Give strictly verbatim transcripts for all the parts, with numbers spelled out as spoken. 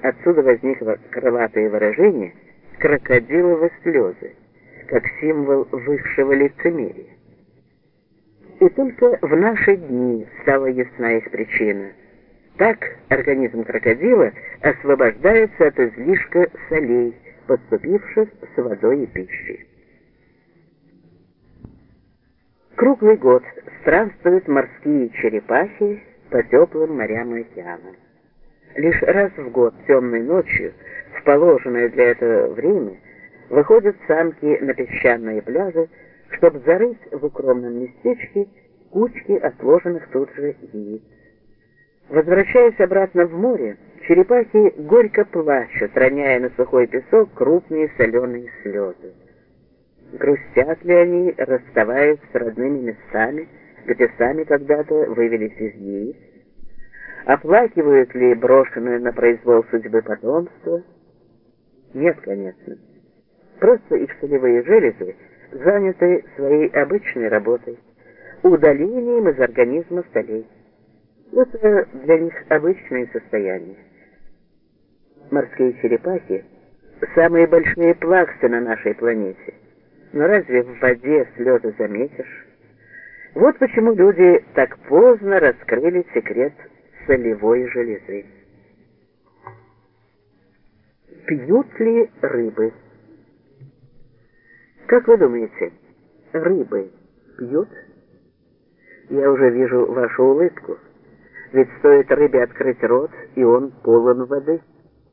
Отсюда возникло крылатое выражение «крокодиловы слезы», как символ высшего лицемерия. И только в наши дни стала ясна их причина. Так организм крокодила освобождается от излишка солей, поступивших с водой и пищей. Круглый год странствуют морские черепахи по теплым морям и океанам. Лишь раз в год темной ночью, в положенное для этого время, выходят самки на песчаные пляжи, чтобы зарыть в укромном местечке кучки отложенных тут же яиц. Возвращаясь обратно в море, черепахи горько плачут, роняя на сухой песок крупные соленые слезы. Грустят ли они, расставаясь с родными местами, где сами когда-то вывелись из яиц? Оплакивают ли брошенное на произвол судьбы потомство? Нет, конечно. Просто их солевые железы заняты своей обычной работой, удалением из организма солей. Это для них обычное состояние. Морские черепахи – самые большие плаксы на нашей планете. Но разве в воде слезы заметишь? Вот почему люди так поздно раскрыли секрет солевой железы. Пьют ли рыбы? Как вы думаете, рыбы пьют? Я уже вижу вашу улыбку. Ведь стоит рыбе открыть рот, и он полон воды.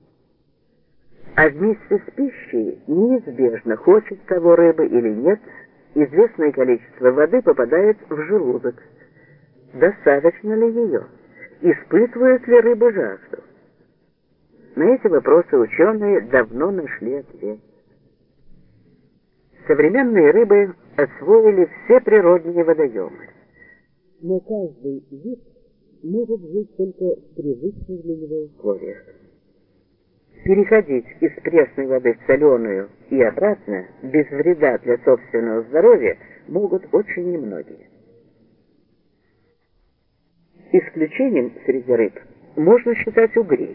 А вместе с пищей неизбежно, хочет того рыбы или нет, известное количество воды попадает в желудок. Достаточно ли ее? Испытывают ли рыбы жажду? На эти вопросы ученые давно нашли ответ. Современные рыбы освоили все природные водоемы. Но каждый вид может жить только в привычных для него условиях. Переходить из пресной воды в соленую и обратно без вреда для собственного здоровья могут очень немногие. Исключением среди рыб можно считать угрей.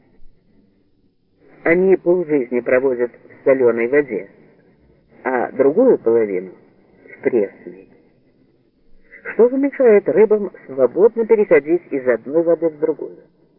Они полжизни проводят в соленой воде, а другую половину в пресной. Что же мешает рыбам свободно переходить из одной воды в другую?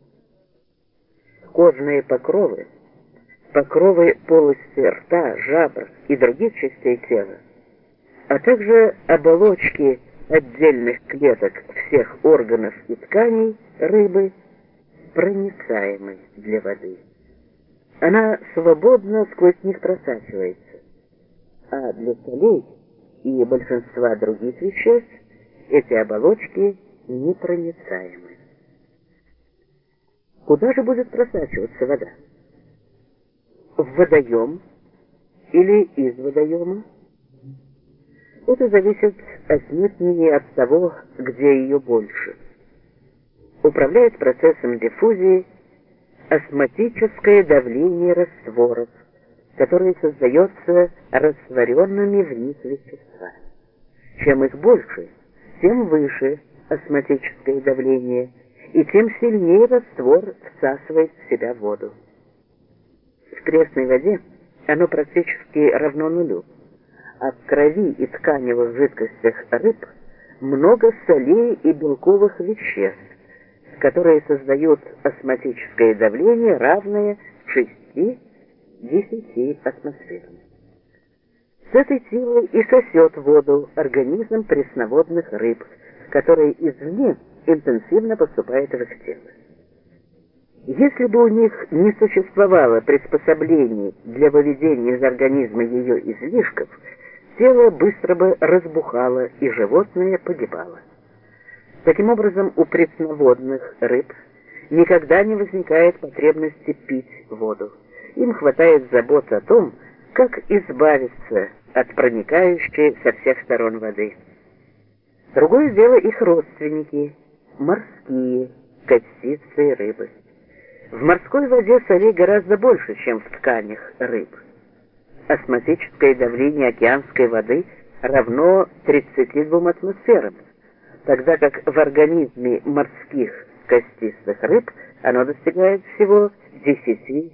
Кожные покровы, покровы полости рта, жабр и других частей тела, а также оболочки отдельных клеток всех органов и тканей рыбы проницаемы для воды. Она свободно сквозь них просачивается, а для солей и большинства других веществ эти оболочки непроницаемы. Куда же будет просачиваться вода? В водоем или из водоема? Это зависит отнюдь не от того, где ее больше. Управляет процессом диффузии осмотическое давление растворов, которое создается растворенными в них веществами. Чем их больше, тем выше осмотическое давление, и тем сильнее раствор всасывает в себя воду. В пресной воде оно практически равно нулю, а в крови и тканевых жидкостях рыб много солей и белковых веществ, которые создают осмотическое давление, равное шести-десяти атмосферам. С этой силой и сосет воду организм пресноводных рыб, который извне интенсивно поступает в их тело. Если бы у них не существовало приспособлений для выведения из организма ее излишков, тело быстро бы разбухало и животное погибало. Таким образом, у пресноводных рыб никогда не возникает потребности пить воду. Им хватает забот о том, как избавиться от проникающей со всех сторон воды. Другое дело их родственники, морские костистые рыбы. В морской воде солей гораздо больше, чем в тканях рыб. Осмотическое давление океанской воды равно тридцати двум атмосферам, тогда как в организме морских костистых рыб оно достигает всего десяти